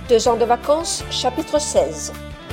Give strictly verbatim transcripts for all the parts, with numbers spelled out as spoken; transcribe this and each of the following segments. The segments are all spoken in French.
Deux ans de vacances, chapitre seize.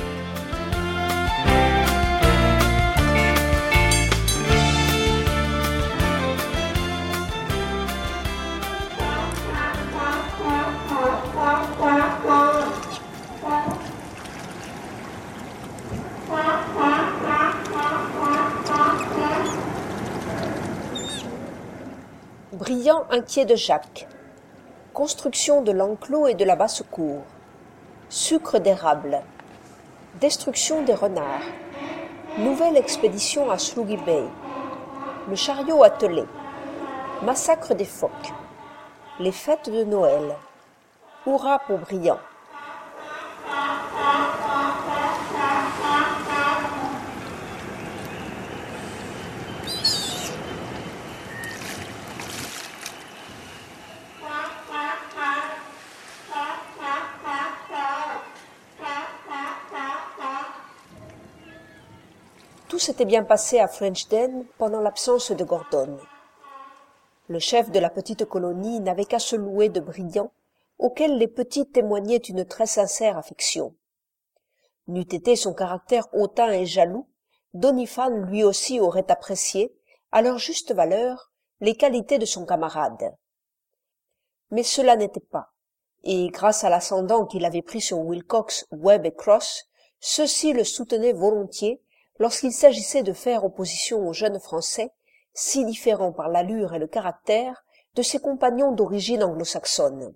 Brillant inquiet de Jacques. Construction de l'enclos et de la basse-cour. Sucre d'érable. Destruction des renards. Nouvelle expédition à Sluggy Bay. Le chariot attelé. Massacre des phoques. Les fêtes de Noël. Hurrah pour Brillant. Tout s'était bien passé à Frenchden pendant l'absence de Gordon. Le chef de la petite colonie n'avait qu'à se louer de Brillant, auquel les petits témoignaient une très sincère affection. N'eût été son caractère hautain et jaloux, Doniphan lui aussi aurait apprécié, à leur juste valeur, les qualités de son camarade. Mais cela n'était pas, et grâce à l'ascendant qu'il avait pris sur Wilcox, Webb et Cross, ceux-ci le soutenaient volontiers lorsqu'il s'agissait de faire opposition aux jeunes Français, si différents par l'allure et le caractère de ses compagnons d'origine anglo-saxonne.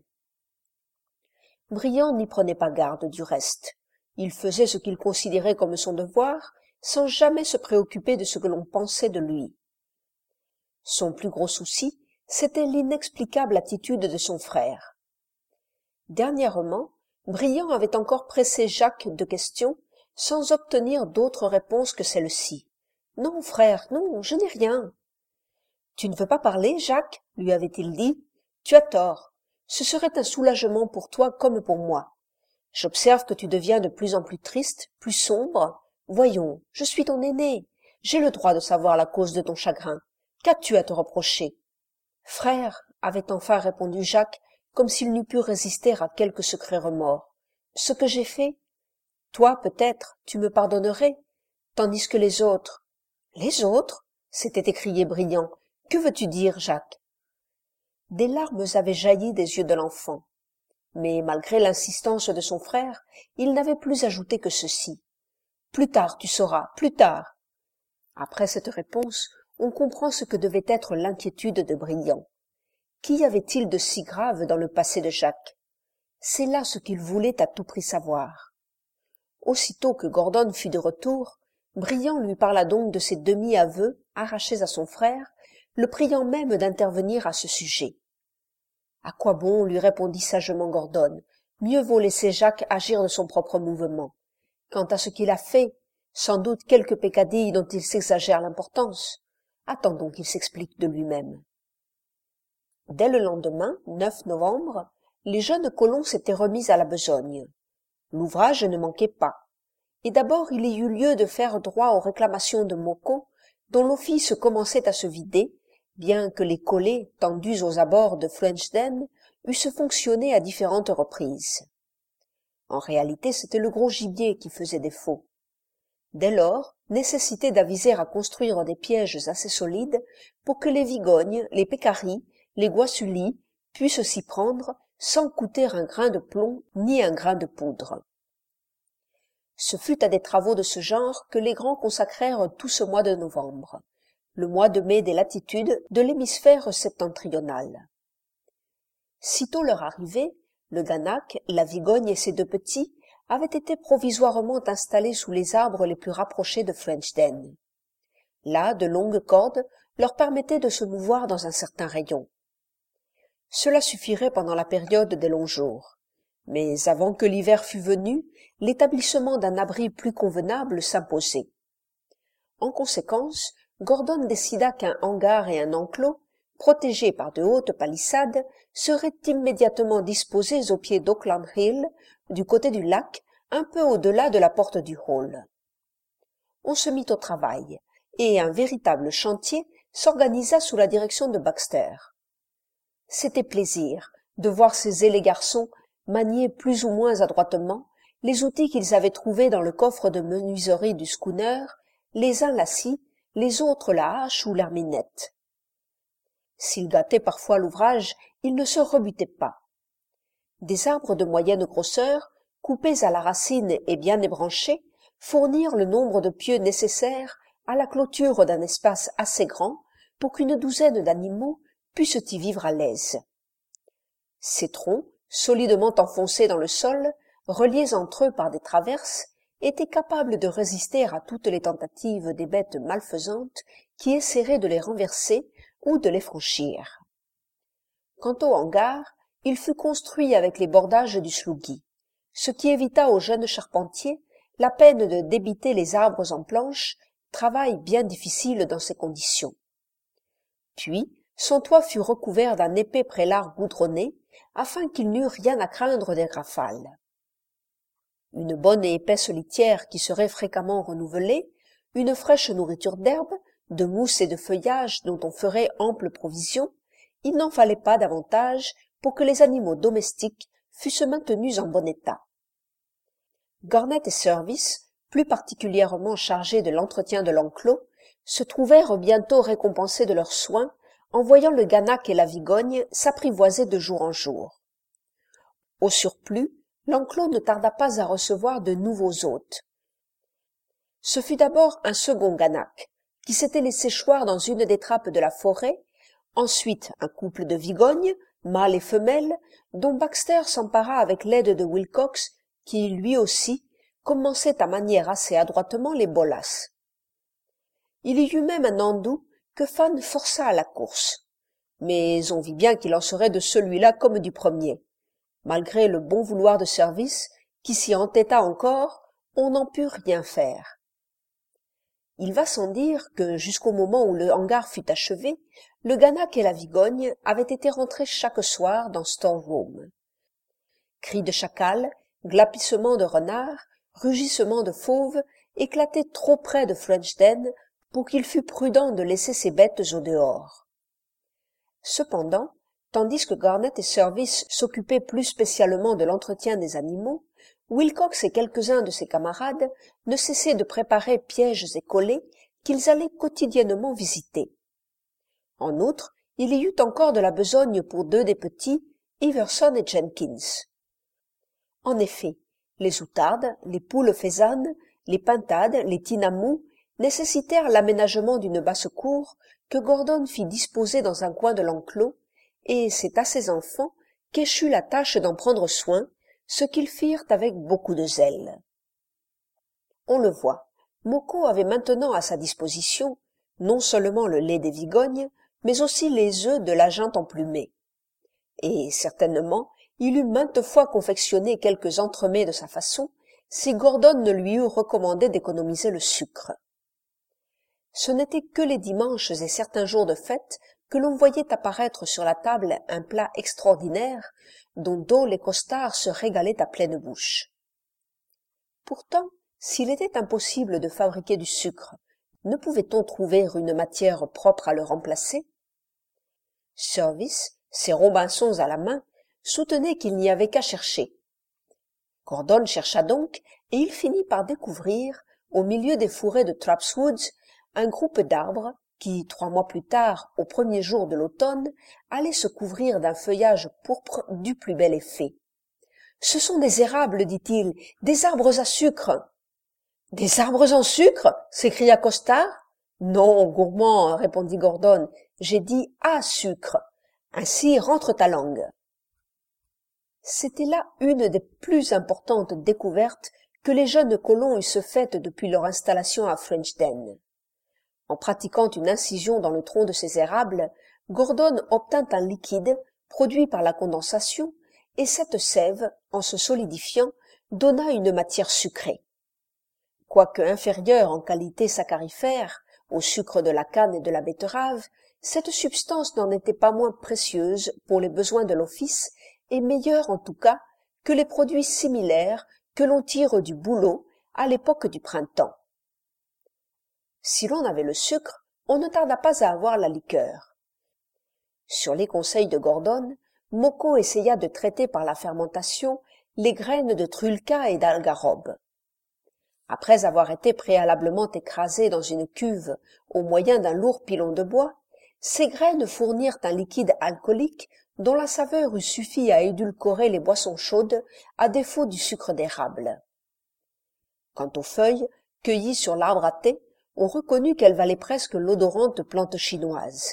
Brillant n'y prenait pas garde du reste. Il faisait ce qu'il considérait comme son devoir, sans jamais se préoccuper de ce que l'on pensait de lui. Son plus gros souci, c'était l'inexplicable attitude de son frère. Dernièrement, Brillant avait encore pressé Jacques de questions, sans obtenir d'autre réponse que celle-ci. « Non, frère, non, je n'ai rien. »« Tu ne veux pas parler, Jacques ?» lui avait-il dit. « Tu as tort. Ce serait un soulagement pour toi comme pour moi. J'observe que tu deviens de plus en plus triste, plus sombre. Voyons, je suis ton aîné. J'ai le droit de savoir la cause de ton chagrin. Qu'as-tu à te reprocher ?»« Frère, » avait enfin répondu Jacques, comme s'il n'eût pu résister à quelque secret remords. « Ce que j'ai fait, toi, peut-être, tu me pardonnerais, tandis que les autres... »« Les autres ?» s'était écrié Brillant. « Que veux-tu dire, Jacques ?» Des larmes avaient jailli des yeux de l'enfant. Mais malgré l'insistance de son frère, il n'avait plus ajouté que ceci. « Plus tard, tu sauras, plus tard. » Après cette réponse, on comprend ce que devait être l'inquiétude de Brillant. Qu'y avait-il de si grave dans le passé de Jacques? C'est là ce qu'il voulait à tout prix savoir. Aussitôt que Gordon fut de retour, Brillant lui parla donc de ses demi-aveux arrachés à son frère, le priant même d'intervenir à ce sujet. « À quoi bon ?» lui répondit sagement Gordon. « Mieux vaut laisser Jacques agir de son propre mouvement. Quant à ce qu'il a fait, sans doute quelques peccadilles dont il s'exagère l'importance. Attendons qu'il s'explique de lui-même. » Dès le lendemain, neuf novembre, les jeunes colons s'étaient remis à la besogne. L'ouvrage ne manquait pas. Et d'abord il y eut lieu de faire droit aux réclamations de Moko, dont l'office commençait à se vider, bien que les collets tendus aux abords de Frenchden eussent fonctionné à différentes reprises. En réalité, c'était le gros gibier qui faisait défaut. Dès lors, nécessité d'aviser à construire des pièges assez solides pour que les vigognes, les pécaris, les guasullis puissent s'y prendre sans coûter un grain de plomb ni un grain de poudre. Ce fut à des travaux de ce genre que les grands consacrèrent tout ce mois de novembre, le mois de mai des latitudes de l'hémisphère septentrional. Sitôt leur arrivée, le ganac, la vigogne et ses deux petits avaient été provisoirement installés sous les arbres les plus rapprochés de Frenchden. Là, de longues cordes leur permettaient de se mouvoir dans un certain rayon. Cela suffirait pendant la période des longs jours. Mais avant que l'hiver fût venu, l'établissement d'un abri plus convenable s'imposait. En conséquence, Gordon décida qu'un hangar et un enclos, protégés par de hautes palissades, seraient immédiatement disposés au pied d'Auckland Hill, du côté du lac, un peu au-delà de la porte du hall. On se mit au travail, et un véritable chantier s'organisa sous la direction de Baxter. C'était plaisir de voir ces zélés garçons maniaient plus ou moins adroitement les outils qu'ils avaient trouvés dans le coffre de menuiserie du schooner, les uns la scie, les autres la hache ou l'herminette. S'ils gâtaient parfois l'ouvrage, ils ne se rebutaient pas. Des arbres de moyenne grosseur, coupés à la racine et bien ébranchés, fournirent le nombre de pieux nécessaire à la clôture d'un espace assez grand pour qu'une douzaine d'animaux puissent y vivre à l'aise. Ces troncs, solidement enfoncés dans le sol, reliés entre eux par des traverses, étaient capables de résister à toutes les tentatives des bêtes malfaisantes qui essaieraient de les renverser ou de les franchir. Quant au hangar, il fut construit avec les bordages du sloughi, ce qui évita au jeune charpentier la peine de débiter les arbres en planches, travail bien difficile dans ces conditions. Puis, son toit fut recouvert d'un épais prélard goudronné, afin qu'il n'eût rien à craindre des rafales. Une bonne et épaisse litière qui serait fréquemment renouvelée, une fraîche nourriture d'herbes, de mousse et de feuillage dont on ferait ample provision, il n'en fallait pas davantage pour que les animaux domestiques fussent maintenus en bon état. Garnett et Service, plus particulièrement chargés de l'entretien de l'enclos, se trouvèrent bientôt récompensés de leurs soins en voyant le ganac et la vigogne s'apprivoiser de jour en jour. Au surplus, l'enclos ne tarda pas à recevoir de nouveaux hôtes. Ce fut d'abord un second ganac, qui s'était laissé choir dans une des trappes de la forêt, ensuite un couple de vigognes, mâle et femelle, dont Baxter s'empara avec l'aide de Wilcox, qui, lui aussi, commençait à manier assez adroitement les bolas. Il y eut même un andou que Fan força à la course, mais on vit bien qu'il en serait de celui-là comme du premier. Malgré le bon vouloir de Service, qui s'y entêta encore, on n'en put rien faire. Il va sans dire que, jusqu'au moment où le hangar fut achevé, le ganac et la vigogne avaient été rentrés chaque soir dans Storeroom. Cris de chacal, glapissements de renards, rugissements de fauves éclataient trop près de Frenchden pour qu'il fût prudent de laisser ces bêtes au dehors. Cependant, tandis que Garnett et Service s'occupaient plus spécialement de l'entretien des animaux, Wilcox et quelques-uns de ses camarades ne cessaient de préparer pièges et collets qu'ils allaient quotidiennement visiter. En outre, il y eut encore de la besogne pour deux des petits, Iverson et Jenkins. En effet, les outardes, les poules faisanes, les pintades, les tinamous nécessitèrent l'aménagement d'une basse-cour que Gordon fit disposer dans un coin de l'enclos, et c'est à ses enfants qu'échut la tâche d'en prendre soin, ce qu'ils firent avec beaucoup de zèle. On le voit, Moko avait maintenant à sa disposition non seulement le lait des vigognes, mais aussi les œufs de la jante emplumée. Et certainement, il eût maintes fois confectionné quelques entremets de sa façon, si Gordon ne lui eût recommandé d'économiser le sucre. Ce n'était que les dimanches et certains jours de fête que l'on voyait apparaître sur la table un plat extraordinaire dont Dole et Costard se régalaient à pleine bouche. Pourtant, s'il était impossible de fabriquer du sucre, ne pouvait-on trouver une matière propre à le remplacer? Service, ses Robinsons à la main, soutenait qu'il n'y avait qu'à chercher. Gordon chercha donc, et il finit par découvrir, au milieu des fourrés de Trapp's Woods, un groupe d'arbres qui, trois mois plus tard, au premier jour de l'automne, allait se couvrir d'un feuillage pourpre du plus bel effet. « Ce sont des érables, dit-il, des arbres à sucre. »« Des arbres en sucre » s'écria Costard. « Non, gourmand, répondit Gordon, j'ai dit à sucre. Ainsi rentre ta langue. » C'était là une des plus importantes découvertes que les jeunes colons eussent faites depuis leur installation à Frenchden. En pratiquant une incision dans le tronc de ces érables, Gordon obtint un liquide produit par la condensation, et cette sève, en se solidifiant, donna une matière sucrée. Quoique inférieure en qualité saccharifère au sucre de la canne et de la betterave, cette substance n'en était pas moins précieuse pour les besoins de l'office et meilleure en tout cas que les produits similaires que l'on tire du bouleau à l'époque du printemps. Si l'on avait le sucre, on ne tarda pas à avoir la liqueur. Sur les conseils de Gordon, Moko essaya de traiter par la fermentation les graines de trulca et d'algarobe. Après avoir été préalablement écrasées dans une cuve au moyen d'un lourd pilon de bois, ces graines fournirent un liquide alcoolique dont la saveur eût suffi à édulcorer les boissons chaudes à défaut du sucre d'érable. Quant aux feuilles, cueillies sur l'arbre à thé, on reconnut qu'elles valaient presque l'odorante plante chinoise.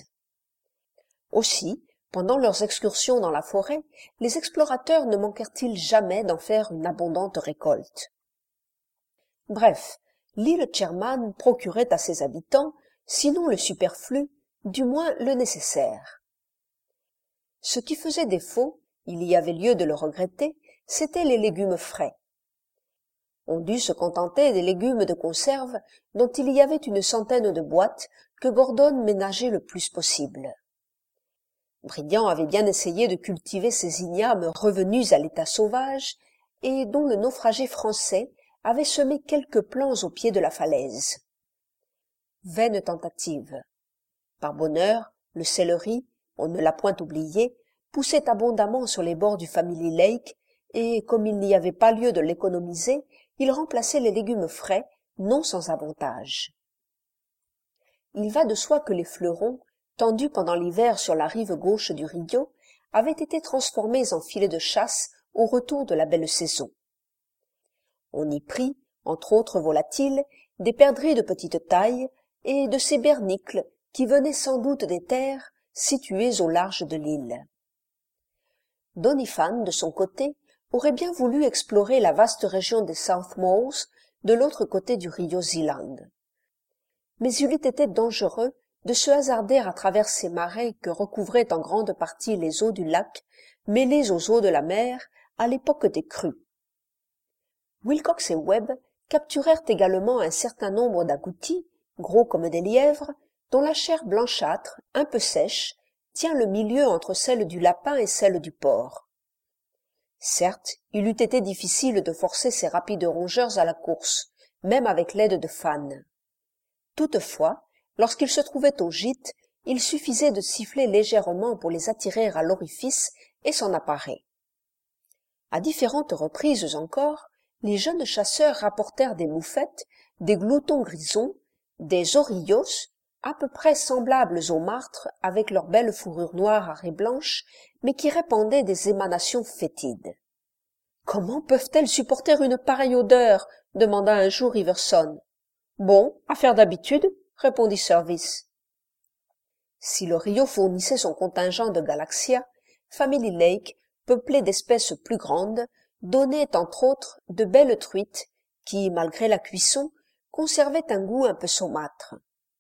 Aussi, pendant leurs excursions dans la forêt, les explorateurs ne manquèrent-ils jamais d'en faire une abondante récolte. Bref, l'île Sherman procurait à ses habitants, sinon le superflu, du moins le nécessaire. Ce qui faisait défaut, il y avait lieu de le regretter, c'étaient les légumes frais. On dut se contenter des légumes de conserve dont il y avait une centaine de boîtes que Gordon ménageait le plus possible. Briand avait bien essayé de cultiver ces ignames revenus à l'état sauvage et dont le naufragé français avait semé quelques plants au pied de la falaise. Vaine tentative. Par bonheur, le céleri, on ne l'a point oublié, poussait abondamment sur les bords du Family Lake, et comme il n'y avait pas lieu de l'économiser, il remplaçait les légumes frais, non sans avantage. Il va de soi que les fleurons, tendus pendant l'hiver sur la rive gauche du Rio, avaient été transformés en filets de chasse au retour de la belle saison. On y prit, entre autres volatiles, des perdrix de petite taille et de ces bernicles qui venaient sans doute des terres situées au large de l'île. Doniphan, de son côté, aurait bien voulu explorer la vaste région des South Moors de l'autre côté du Rio Zealand. Mais il eût été dangereux de se hasarder à travers ces marais que recouvraient en grande partie les eaux du lac, mêlées aux eaux de la mer, à l'époque des crues. Wilcox et Webb capturèrent également un certain nombre d'agoutis, gros comme des lièvres, dont la chair blanchâtre, un peu sèche, tient le milieu entre celle du lapin et celle du porc. Certes, il eût été difficile de forcer ces rapides rongeurs à la course, même avec l'aide de Fan. Toutefois, lorsqu'ils se trouvaient au gîte, il suffisait de siffler légèrement pour les attirer à l'orifice et s'en apparer. À différentes reprises encore, les jeunes chasseurs rapportèrent des moufettes, des gloutons grisons, des orillos, à peu près semblables aux martres avec leur belle fourrure noire à raies blanches, mais qui répandaient des émanations fétides. « Comment peuvent-elles supporter une pareille odeur ?» demanda un jour Iverson. « Bon, affaire d'habitude, » répondit Service. Si le Rio fournissait son contingent de Galaxia, Family Lake, peuplé d'espèces plus grandes, donnait entre autres de belles truites qui, malgré la cuisson, conservaient un goût un peu saumâtre.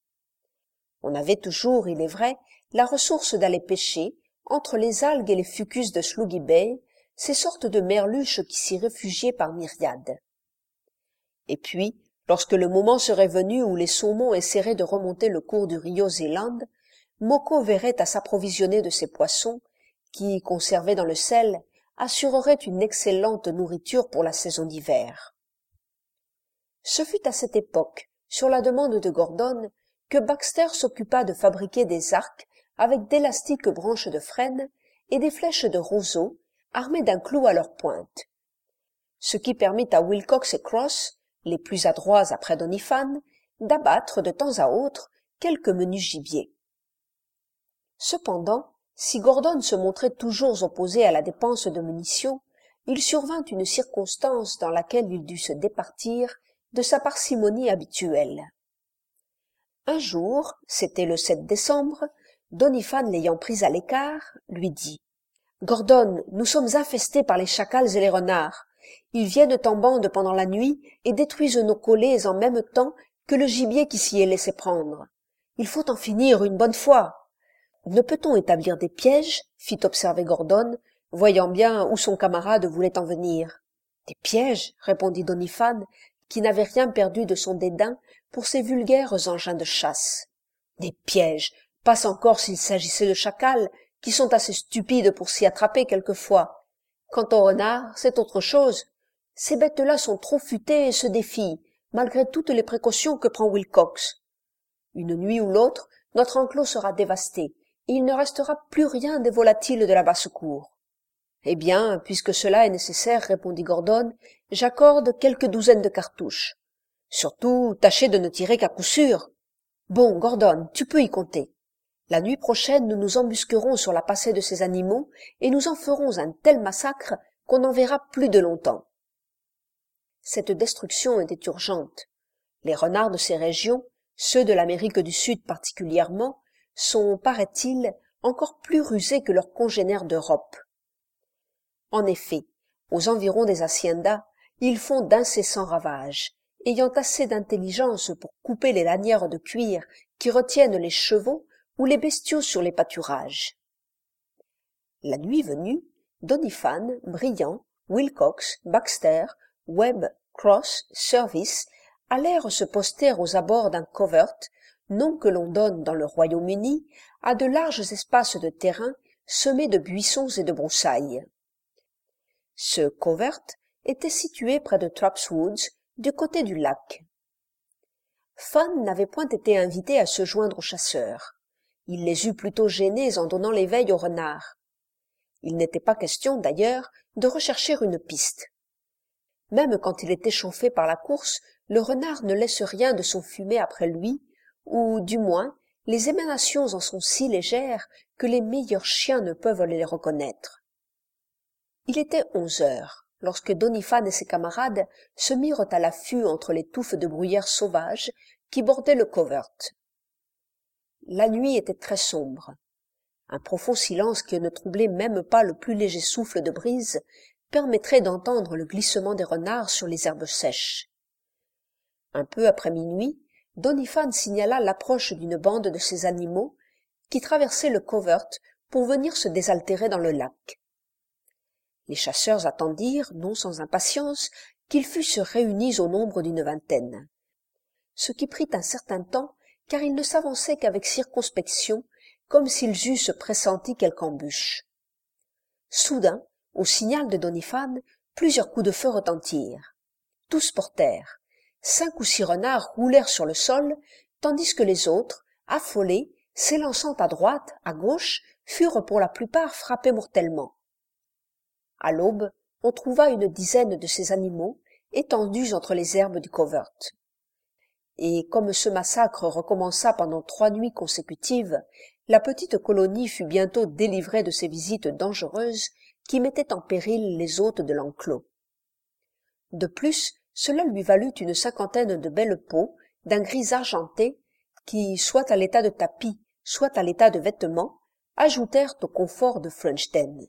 On avait toujours, il est vrai, la ressource d'aller pêcher, entre les algues et les fucus de Sluggy Bay, ces sortes de merluches qui s'y réfugiaient par myriades. Et puis, lorsque le moment serait venu où les saumons essaieraient de remonter le cours du Rio Zealand, Moko verrait à s'approvisionner de ces poissons, qui, conservés dans le sel, assureraient une excellente nourriture pour la saison d'hiver. Ce fut à cette époque, sur la demande de Gordon, que Baxter s'occupa de fabriquer des arcs avec d'élastiques branches de frêne et des flèches de roseau armées d'un clou à leur pointe, ce qui permit à Wilcox et Cross, les plus adroits après Doniphan, d'abattre de temps à autre quelques menus gibiers. Cependant, si Gordon se montrait toujours opposé à la dépense de munitions, il survint une circonstance dans laquelle il dut se départir de sa parcimonie habituelle. Un jour, c'était le sept décembre, Doniphan l'ayant pris à l'écart, lui dit « Gordon, nous sommes infestés par les chacals et les renards. Ils viennent en bande pendant la nuit et détruisent nos collets en même temps que le gibier qui s'y est laissé prendre. Il faut en finir une bonne fois. » « Ne peut-on établir des pièges ?» fit observer Gordon, voyant bien où son camarade voulait en venir. « Des pièges ?» répondit Doniphan, qui n'avait rien perdu de son dédain pour ces vulgaires engins de chasse. « Des pièges, passe encore s'il s'agissait de chacals, qui sont assez stupides pour s'y attraper quelquefois. Quant aux renards, c'est autre chose. Ces bêtes-là sont trop futées et se défient, malgré toutes les précautions que prend Wilcox. Une nuit ou l'autre, notre enclos sera dévasté, et il ne restera plus rien des volatiles de la basse-cour. Eh bien, puisque cela est nécessaire, répondit Gordon, j'accorde quelques douzaines de cartouches. Surtout, tâchez de ne tirer qu'à coup sûr. Bon, Gordon, tu peux y compter. La nuit prochaine, nous nous embusquerons sur la passée de ces animaux et nous en ferons un tel massacre qu'on n'en verra plus de longtemps. Cette destruction était urgente. Les renards de ces régions, ceux de l'Amérique du Sud particulièrement, sont, paraît-il, encore plus rusés que leurs congénères d'Europe. En effet, aux environs des haciendas, ils font d'incessants ravages, ayant assez d'intelligence pour couper les lanières de cuir qui retiennent les chevaux ou les bestiaux sur les pâturages. La nuit venue, Doniphan, Briand, Wilcox, Baxter, Webb, Cross, Service allèrent se poster aux abords d'un covert, nom que l'on donne dans le Royaume-Uni à de larges espaces de terrain semés de buissons et de broussailles. Ce covert était situé près de Trapp's Woods, du côté du lac. Fan n'avait point été invité à se joindre aux chasseurs. Il les eût plutôt gênés en donnant l'éveil aux renards. Il n'était pas question, d'ailleurs, de rechercher une piste. Même quand il est échauffé par la course, le renard ne laisse rien de son fumet après lui, ou, du moins, les émanations en sont si légères que les meilleurs chiens ne peuvent les reconnaître. Il était onze heures, lorsque Doniphan et ses camarades se mirent à l'affût entre les touffes de bruyère sauvage qui bordaient le covert. La nuit était très sombre. Un profond silence qui ne troublait même pas le plus léger souffle de brise permettrait d'entendre le glissement des renards sur les herbes sèches. Un peu après minuit, Doniphan signala l'approche d'une bande de ces animaux qui traversaient le covert pour venir se désaltérer dans le lac. Les chasseurs attendirent, non sans impatience, qu'ils fussent réunis au nombre d'une vingtaine. Ce qui prit un certain temps, car ils ne s'avançaient qu'avec circonspection, comme s'ils eussent pressenti quelque embûche. Soudain, au signal de Doniphan, plusieurs coups de feu retentirent. Tous portèrent. Cinq ou six renards roulèrent sur le sol, tandis que les autres, affolés, s'élançant à droite, à gauche, furent pour la plupart frappés mortellement. À l'aube, on trouva une dizaine de ces animaux étendus entre les herbes du covert. Et comme ce massacre recommença pendant trois nuits consécutives, la petite colonie fut bientôt délivrée de ces visites dangereuses qui mettaient en péril les hôtes de l'enclos. De plus, cela lui valut une cinquantaine de belles peaux d'un gris argenté qui, soit à l'état de tapis, soit à l'état de vêtements, ajoutèrent au confort de French Den.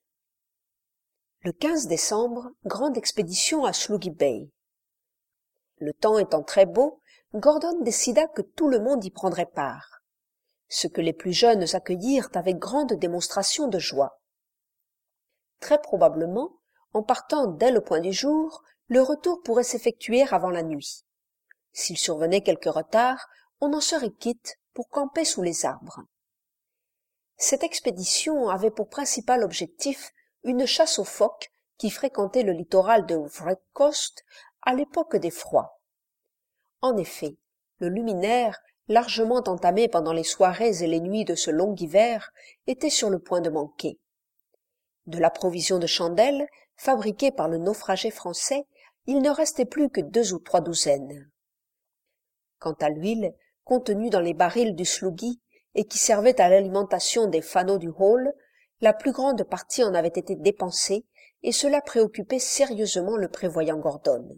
Le quinze décembre, grande expédition à Sluggy Bay. Le temps étant très beau, Gordon décida que tout le monde y prendrait part, ce que les plus jeunes accueillirent avec grande démonstration de joie. Très probablement, en partant dès le point du jour, le retour pourrait s'effectuer avant la nuit. S'il survenait quelque retard, on en serait quitte pour camper sous les arbres. Cette expédition avait pour principal objectif une chasse aux phoques qui fréquentaient le littoral de Wreck Coast à l'époque des froids. En effet, le luminaire, largement entamé pendant les soirées et les nuits de ce long hiver, était sur le point de manquer. De la provision de chandelles, fabriquée par le naufragé français, il ne restait plus que deux ou trois douzaines. Quant à l'huile, contenue dans les barils du Sluggy et qui servait à l'alimentation des fanaux du hall, la plus grande partie en avait été dépensée, et cela préoccupait sérieusement le prévoyant Gordon.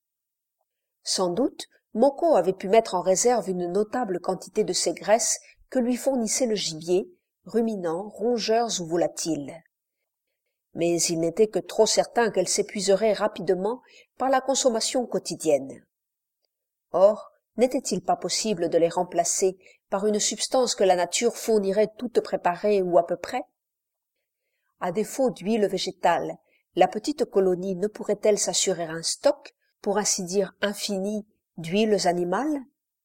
Sans doute, Moko avait pu mettre en réserve une notable quantité de ces graisses que lui fournissait le gibier, ruminants, rongeurs ou volatiles. Mais il n'était que trop certain qu'elles s'épuiseraient rapidement par la consommation quotidienne. Or, n'était-il pas possible de les remplacer par une substance que la nature fournirait toute préparée ou à peu près? À défaut d'huile végétale, la petite colonie ne pourrait-elle s'assurer un stock, pour ainsi dire infini, d'huiles animales?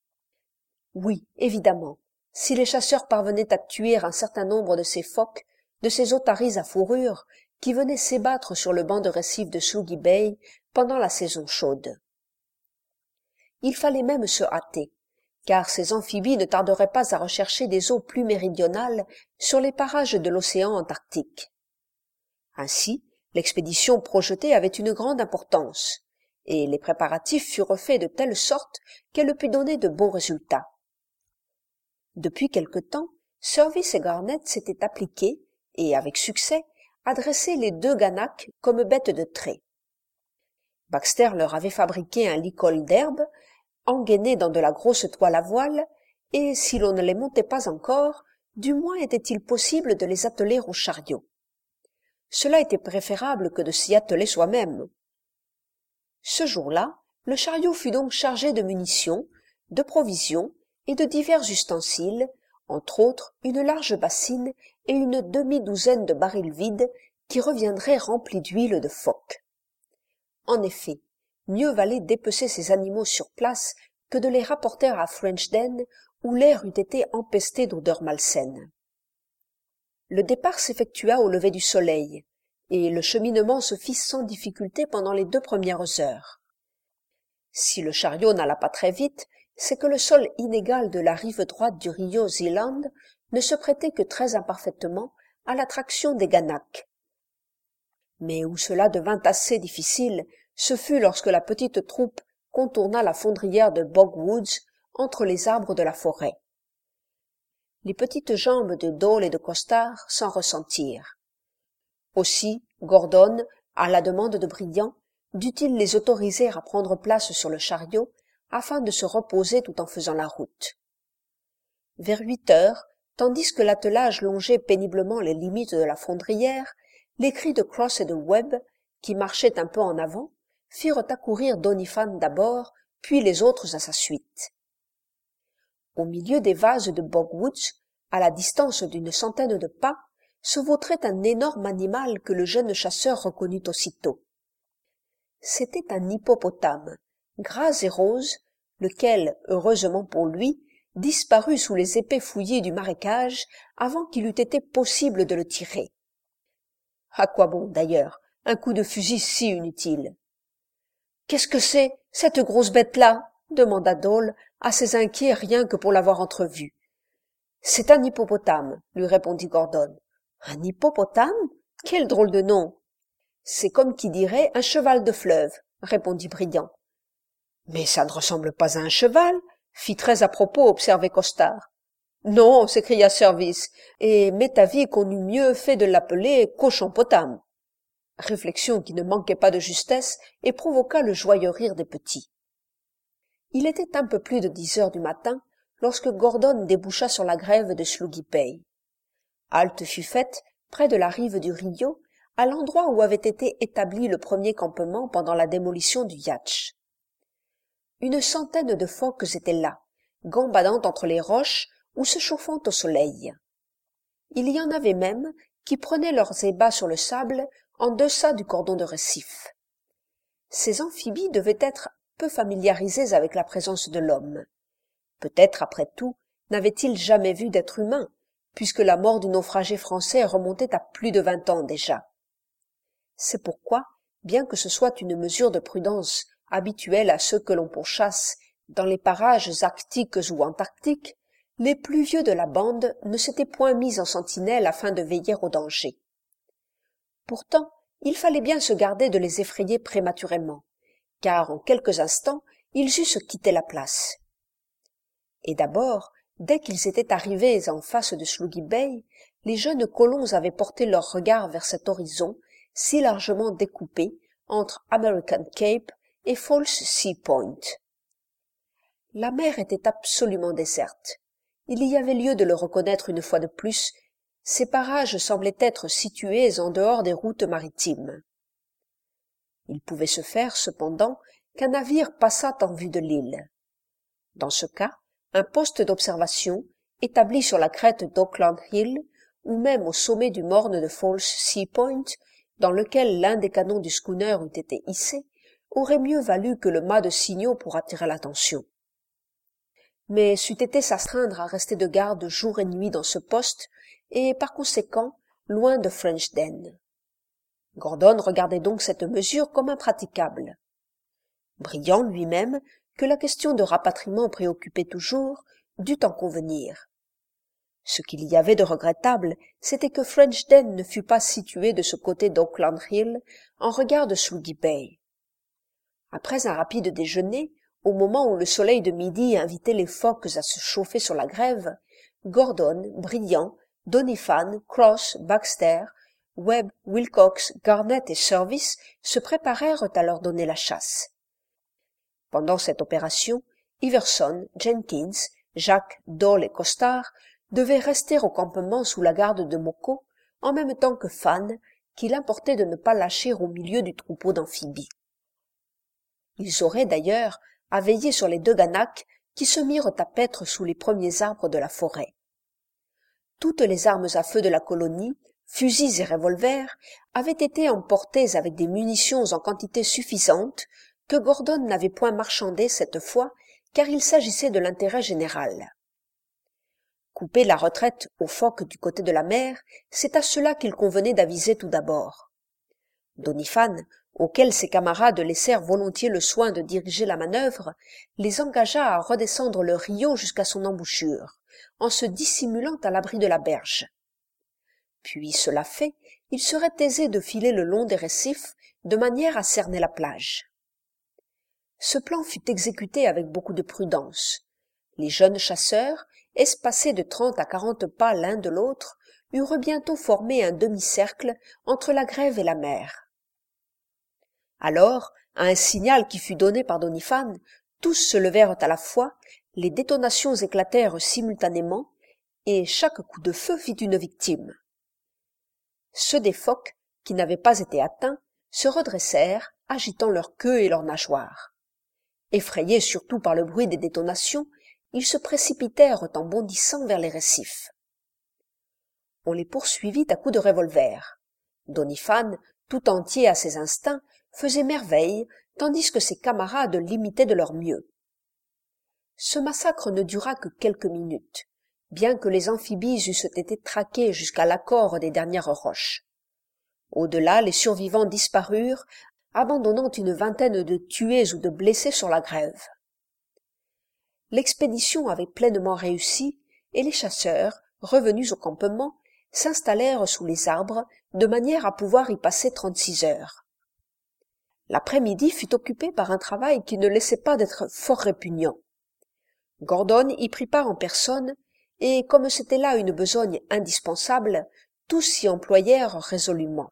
Oui, évidemment, si les chasseurs parvenaient à tuer un certain nombre de ces phoques, de ces otaries à fourrure, qui venaient s'ébattre sur le banc de récifs de Sluggy Bay pendant la saison chaude. Il fallait même se hâter, car ces amphibies ne tarderaient pas à rechercher des eaux plus méridionales sur les parages de l'océan Antarctique. Ainsi, l'expédition projetée avait une grande importance, et les préparatifs furent faits de telle sorte qu'elle put donner de bons résultats. Depuis quelque temps, Service et Garnett s'étaient appliqués, et avec succès, à dresser les deux gannats comme bêtes de trait. Baxter leur avait fabriqué un licol d'herbe, engainé dans de la grosse toile à voile, et si l'on ne les montait pas encore, du moins était-il possible de les atteler au chariot. Cela était préférable que de s'y atteler soi-même. Ce jour-là, le chariot fut donc chargé de munitions, de provisions et de divers ustensiles, entre autres une large bassine et une demi-douzaine de barils vides qui reviendraient remplis d'huile de phoque. En effet, mieux valait dépecer ces animaux sur place que de les rapporter à Frenchden, où l'air eût été empesté d'odeurs malsaines. Le départ s'effectua au lever du soleil, et le cheminement se fit sans difficulté pendant les deux premières heures. Si le chariot n'alla pas très vite, c'est que le sol inégal de la rive droite du Rio Zeeland ne se prêtait que très imparfaitement à la traction des gannats. Mais où cela devint assez difficile, ce fut lorsque la petite troupe contourna la fondrière de Bog Woods entre les arbres de la forêt. Les petites jambes de Dole et de Costard s'en ressentirent. Aussi, Gordon, à la demande de Briand, dut-il les autoriser à prendre place sur le chariot afin de se reposer tout en faisant la route. Vers huit heures, tandis que l'attelage longeait péniblement les limites de la fondrière, les cris de Cross et de Webb, qui marchaient un peu en avant, firent accourir Doniphan d'abord, puis les autres à sa suite. Au milieu des vases de Bogwoods, à la distance d'une centaine de pas, se vautrait un énorme animal que le jeune chasseur reconnut aussitôt. C'était un hippopotame, gras et rose, lequel, heureusement pour lui, disparut sous les épais fouillis du marécage avant qu'il eût été possible de le tirer. À quoi bon, d'ailleurs, un coup de fusil si inutile? « Qu'est-ce que c'est, cette grosse bête-là » demanda Dole, assez inquiet rien que pour l'avoir entrevue. « C'est un hippopotame, » lui répondit Gordon. « Un hippopotame? Quel drôle de nom !»« C'est comme qui dirait un cheval de fleuve, » répondit Briand. « Mais ça ne ressemble pas à un cheval, » fit très à propos observer Costard. « Non, » s'écria Service, « et m'est avis qu'on eût mieux fait de l'appeler cochon-potame. » Réflexion qui ne manquait pas de justesse et provoqua le joyeux rire des petits. Il était un peu plus de dix heures du matin lorsque Gordon déboucha sur la grève de Sluggy Bay. Halte fut faite près de la rive du Rio, à l'endroit où avait été établi le premier campement pendant la démolition du Yatch. Une centaine de phoques étaient là, gambadant entre les roches ou se chauffant au soleil. Il y en avait même qui prenaient leurs ébats sur le sable en deçà du cordon de récif. Ces amphibies devaient être peu familiarisés avec la présence de l'homme. Peut-être, après tout, n'avaient-ils jamais vu d'être humain, puisque la mort du naufragé français remontait à plus de vingt ans déjà. C'est pourquoi, bien que ce soit une mesure de prudence habituelle à ceux que l'on pourchasse dans les parages arctiques ou antarctiques, les plus vieux de la bande ne s'étaient point mis en sentinelle afin de veiller au danger. Pourtant, il fallait bien se garder de les effrayer prématurément, car en quelques instants ils eussent quitté la place. Et d'abord, dès qu'ils étaient arrivés en face de Sluggy Bay, les jeunes colons avaient porté leur regard vers cet horizon si largement découpé entre American Cape et False Sea Point. La mer était absolument déserte. Il y avait lieu de le reconnaître une fois de plus, ces parages semblaient être situés en dehors des routes maritimes. Il pouvait se faire, cependant, qu'un navire passât en vue de l'île. Dans ce cas, un poste d'observation, établi sur la crête d'Auckland Hill, ou même au sommet du morne de False Sea Point, dans lequel l'un des canons du schooner eût été hissé, aurait mieux valu que le mât de signaux pour attirer l'attention. Mais c'eût été s'astreindre à rester de garde jour et nuit dans ce poste, et par conséquent loin de Frenchden. Gordon regardait donc cette mesure comme impraticable. Briand lui-même, que la question de rapatriement préoccupait toujours, dut en convenir. Ce qu'il y avait de regrettable, c'était que Frenchden ne fût pas situé de ce côté d'Auckland Hill, en regard de Sloughey Bay. Après un rapide déjeuner, au moment où le soleil de midi invitait les phoques à se chauffer sur la grève, Gordon, Brillant, Doniphan, Cross, Baxter, Webb, Wilcox, Garnett et Service se préparèrent à leur donner la chasse. Pendant cette opération, Iverson, Jenkins, Jacques, Dole et Costard devaient rester au campement sous la garde de Moko, en même temps que Fan, qu'il importait de ne pas lâcher au milieu du troupeau d'amphibies. Ils auraient d'ailleurs à veiller sur les deux ganacs qui se mirent à paître sous les premiers arbres de la forêt. Toutes les armes à feu de la colonie, fusils et revolvers, avaient été emportées avec des munitions en quantité suffisante que Gordon n'avait point marchandées cette fois, car il s'agissait de l'intérêt général. Couper la retraite aux phoques du côté de la mer, c'est à cela qu'il convenait d'aviser tout d'abord. Doniphan, auquel ses camarades laissèrent volontiers le soin de diriger la manœuvre, les engagea à redescendre le rio jusqu'à son embouchure, en se dissimulant à l'abri de la berge. Puis, cela fait, il serait aisé de filer le long des récifs de manière à cerner la plage. Ce plan fut exécuté avec beaucoup de prudence. Les jeunes chasseurs, espacés de trente à quarante pas l'un de l'autre, eurent bientôt formé un demi-cercle entre la grève et la mer. Alors, à un signal qui fut donné par Doniphan, tous se levèrent à la fois, les détonations éclatèrent simultanément, et chaque coup de feu fit une victime. Ceux des phoques, qui n'avaient pas été atteints, se redressèrent, agitant leur queue et leurs nageoires. Effrayés surtout par le bruit des détonations, ils se précipitèrent en bondissant vers les récifs. On les poursuivit à coups de revolver. Doniphan, tout entier à ses instincts, faisait merveille, tandis que ses camarades l'imitaient de leur mieux. Ce massacre ne dura que quelques minutes, bien que les amphibies eussent été traqués jusqu'à l'accord des dernières roches. Au-delà, les survivants disparurent, abandonnant une vingtaine de tués ou de blessés sur la grève. L'expédition avait pleinement réussi, et les chasseurs, revenus au campement, s'installèrent sous les arbres, de manière à pouvoir y passer trente-six heures. L'après-midi fut occupé par un travail qui ne laissait pas d'être fort répugnant. Gordon y prit part en personne, et comme c'était là une besogne indispensable, tous s'y employèrent résolument.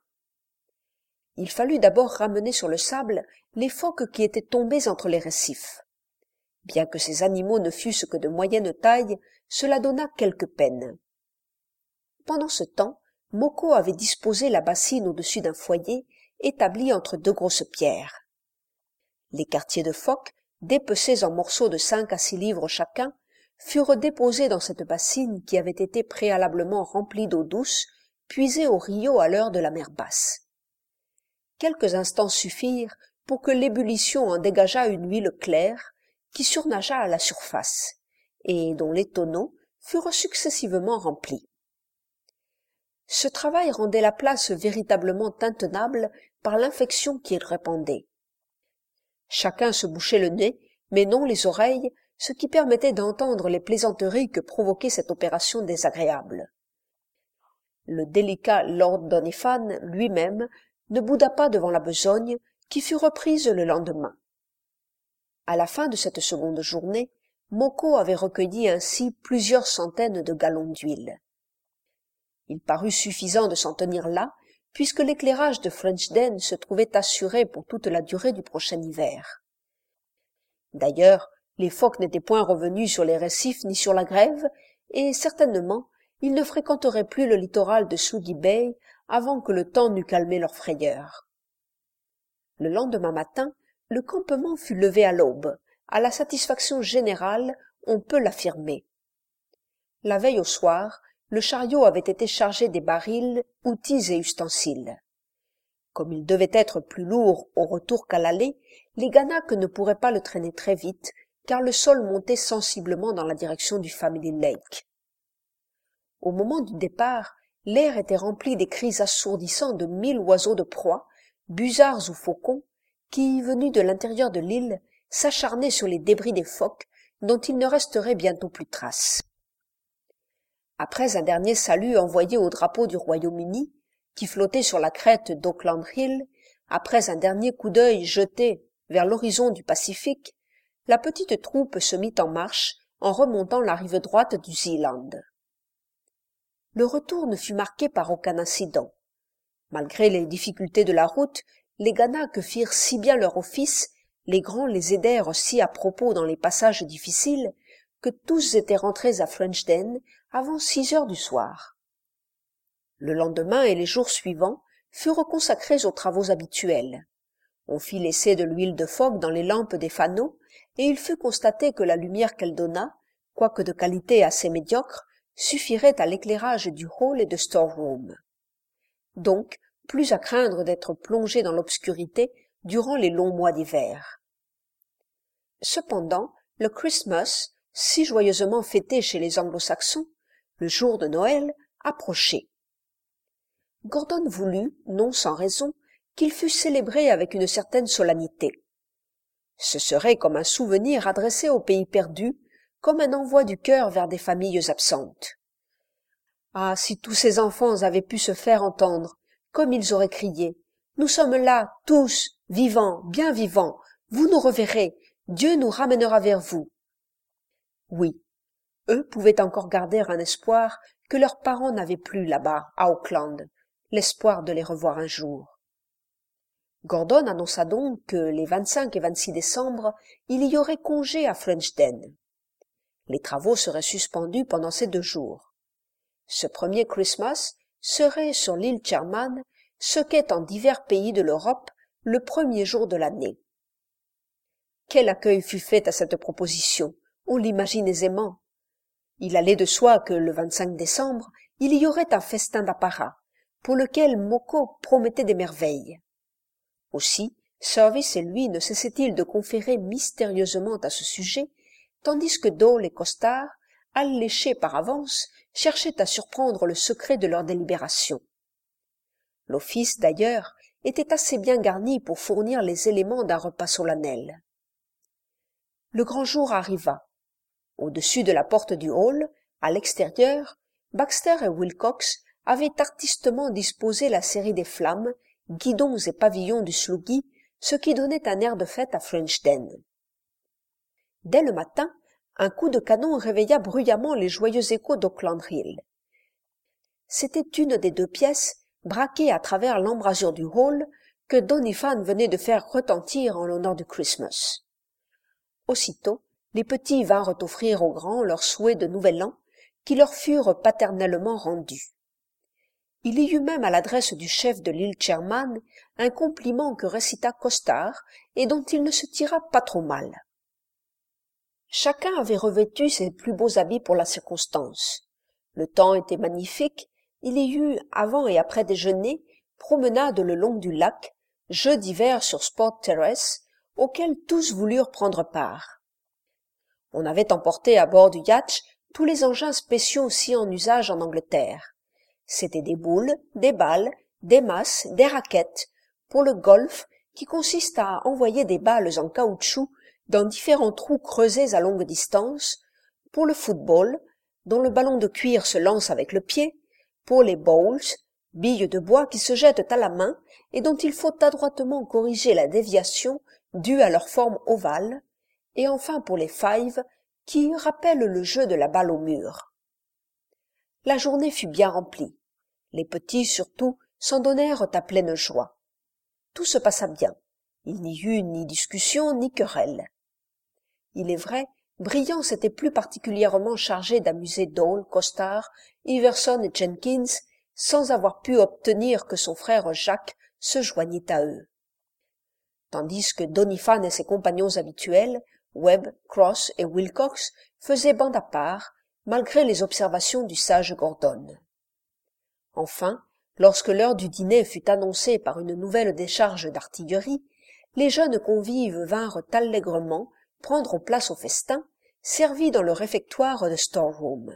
Il fallut d'abord ramener sur le sable les phoques qui étaient tombés entre les récifs. Bien que ces animaux ne fussent que de moyenne taille, cela donna quelque peine. Pendant ce temps, Moko avait disposé la bassine au-dessus d'un foyer, établi entre deux grosses pierres. Les quartiers de phoques, dépecés en morceaux de cinq à six livres chacun, furent déposés dans cette bassine qui avait été préalablement remplie d'eau douce, puisée au rio à l'heure de la mer basse. Quelques instants suffirent pour que l'ébullition en dégageât une huile claire, qui surnagea à la surface, et dont les tonneaux furent successivement remplis. Ce travail rendait la place véritablement intenable par l'infection qu'il répandait. Chacun se bouchait le nez, mais non les oreilles, ce qui permettait d'entendre les plaisanteries que provoquait cette opération désagréable. Le délicat Lord Doniphan lui-même ne bouda pas devant la besogne, qui fut reprise le lendemain. À la fin de cette seconde journée, Moko avait recueilli ainsi plusieurs centaines de gallons d'huile. Il parut suffisant de s'en tenir là, puisque l'éclairage de Frenchden se trouvait assuré pour toute la durée du prochain hiver. D'ailleurs, les phoques n'étaient point revenus sur les récifs ni sur la grève, et certainement ils ne fréquenteraient plus le littoral de Sloughey Bay avant que le temps n'eût calmé leur frayeur. Le lendemain matin, le campement fut levé à l'aube, à la satisfaction générale, on peut l'affirmer. La veille au soir, le chariot avait été chargé des barils, outils et ustensiles. Comme il devait être plus lourd au retour qu'à l'aller, les ganacs ne pourraient pas le traîner très vite, car le sol montait sensiblement dans la direction du Family Lake. Au moment du départ, l'air était rempli des cris assourdissants de mille oiseaux de proie, busards ou faucons, qui, venus de l'intérieur de l'île, s'acharner sur les débris des phoques dont il ne resterait bientôt plus trace. Après un dernier salut envoyé au drapeau du Royaume-Uni, qui flottait sur la crête d'Auckland Hill, après un dernier coup d'œil jeté vers l'horizon du Pacifique, la petite troupe se mit en marche en remontant la rive droite du Zeeland. Le retour ne fut marqué par aucun incident. Malgré les difficultés de la route, les Kanaks firent si bien leur office, les grands les aidèrent si à propos dans les passages difficiles, que tous étaient rentrés à Frenchden avant six heures du soir. Le lendemain et les jours suivants furent consacrés aux travaux habituels. On fit l'essai de l'huile de phoque dans les lampes des fanaux, et il fut constaté que la lumière qu'elle donna, quoique de qualité assez médiocre, suffirait à l'éclairage du hall et de store-room. Donc, plus à craindre d'être plongé dans l'obscurité durant les longs mois d'hiver. Cependant, le Christmas, si joyeusement fêté chez les Anglo-Saxons, le jour de Noël, approchait. Gordon voulut, non sans raison, qu'il fût célébré avec une certaine solennité. Ce serait comme un souvenir adressé au pays perdu, comme un envoi du cœur vers des familles absentes. Ah, si tous ces enfants avaient pu se faire entendre, comme ils auraient crié « Nous sommes là, tous, vivants, bien vivants, vous nous reverrez, Dieu nous ramènera vers vous. » Oui, eux pouvaient encore garder un espoir que leurs parents n'avaient plus là-bas, à Auckland, l'espoir de les revoir un jour. Gordon annonça donc que les vingt-cinq et vingt-six décembre, il y aurait congé à Frenchden. Les travaux seraient suspendus pendant ces deux jours. Ce premier Christmas serait sur l'île Sherman, ce qu'est en divers pays de l'Europe le premier jour de l'année. Quel accueil fut fait à cette proposition, on l'imagine aisément. Il allait de soi que le vingt-cinq décembre, il y aurait un festin d'apparat, pour lequel Moko promettait des merveilles. Aussi, Service et lui ne cessaient-ils de conférer mystérieusement à ce sujet, tandis que Dole et Costard, alléchés par avance, cherchaient à surprendre le secret de leurs délibérations. L'office, d'ailleurs, était assez bien garni pour fournir les éléments d'un repas solennel. Le grand jour arriva. Au-dessus de la porte du hall, à l'extérieur, Baxter et Wilcox avaient artistement disposé la série des flammes, guidons et pavillons du Sloogie, ce qui donnait un air de fête à Frenchden. Dès le matin, un coup de canon réveilla bruyamment les joyeux échos d'Auckland Hill. C'était une des deux pièces, braquées à travers l'embrasure du hall, que Doniphan venait de faire retentir en l'honneur du Christmas. Aussitôt, les petits vinrent offrir aux grands leurs souhaits de nouvel an, qui leur furent paternellement rendus. Il y eut même à l'adresse du chef de l'île Sherman un compliment que récita Costard et dont il ne se tira pas trop mal. Chacun avait revêtu ses plus beaux habits pour la circonstance. Le temps était magnifique, il y eut, avant et après déjeuner, promenade le long du lac, jeux d'hiver sur Sport Terrace, auxquels tous voulurent prendre part. On avait emporté à bord du yacht tous les engins spéciaux si en usage en Angleterre. C'étaient des boules, des balles, des masses, des raquettes, pour le golf, qui consiste à envoyer des balles en caoutchouc dans différents trous creusés à longue distance, pour le football, dont le ballon de cuir se lance avec le pied, pour les bowls, billes de bois qui se jettent à la main et dont il faut adroitement corriger la déviation due à leur forme ovale, et enfin pour les fives, qui rappellent le jeu de la balle au mur. La journée fut bien remplie. Les petits, surtout, s'en donnèrent à pleine joie. Tout se passa bien. Il n'y eut ni discussion ni querelle. Il est vrai, Brillant s'était plus particulièrement chargé d'amuser Dole, Costard, Iverson et Jenkins, sans avoir pu obtenir que son frère Jacques se joignît à eux. Tandis que Doniphan et ses compagnons habituels, Webb, Cross et Wilcox, faisaient bande à part, malgré les observations du sage Gordon. Enfin, lorsque l'heure du dîner fut annoncée par une nouvelle décharge d'artillerie, les jeunes convives vinrent allègrement prendre place au festin, servi dans le réfectoire de store-room.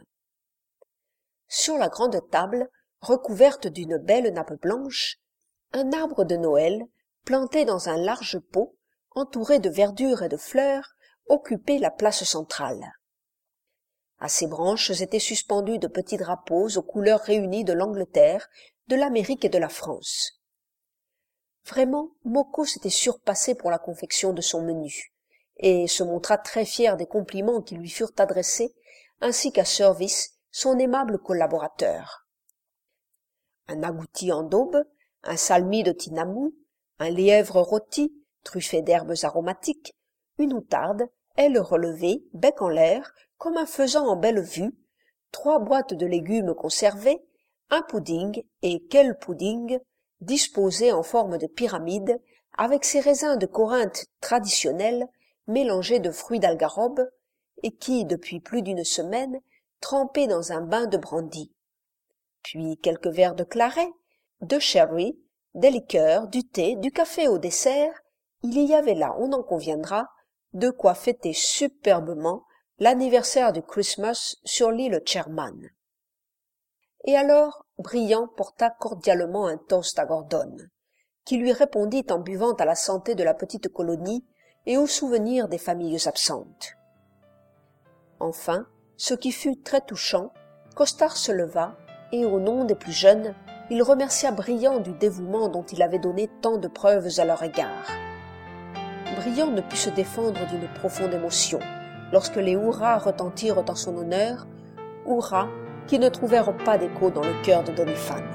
Sur la grande table, recouverte d'une belle nappe blanche, un arbre de Noël, planté dans un large pot, entouré de verdure et de fleurs, occupait la place centrale. À ses branches étaient suspendus de petits drapeaux aux couleurs réunies de l'Angleterre, de l'Amérique et de la France. Vraiment, Moko s'était surpassé pour la confection de son menu, et se montra très fier des compliments qui lui furent adressés, ainsi qu'à Service, son aimable collaborateur. Un agouti en daube, un salmi de tinamou, un lièvre rôti, truffé d'herbes aromatiques, une outarde, aile relevée, bec en l'air, comme un faisan en belle vue, trois boîtes de légumes conservés, un pudding, et quel pudding, disposé en forme de pyramide, avec ses raisins de Corinthe traditionnels, mélangés de fruits d'algarobe, et qui, depuis plus d'une semaine, trempés dans un bain de brandy. Puis quelques verres de claret, de sherry, des liqueurs, du thé, du café au dessert. Il y avait là, on en conviendra, de quoi fêter superbement l'anniversaire du Christmas sur l'île Sherman. Et alors, Briand porta cordialement un toast à Gordon, qui lui répondit en buvant à la santé de la petite colonie et au souvenir des familles absentes. Enfin, ce qui fut très touchant, Costard se leva et, au nom des plus jeunes, il remercia Briand du dévouement dont il avait donné tant de preuves à leur égard. Briand ne put se défendre d'une profonde émotion lorsque les hurrahs retentirent en son honneur, hurrahs qui ne trouvèrent pas d'écho dans le cœur de Doniphan.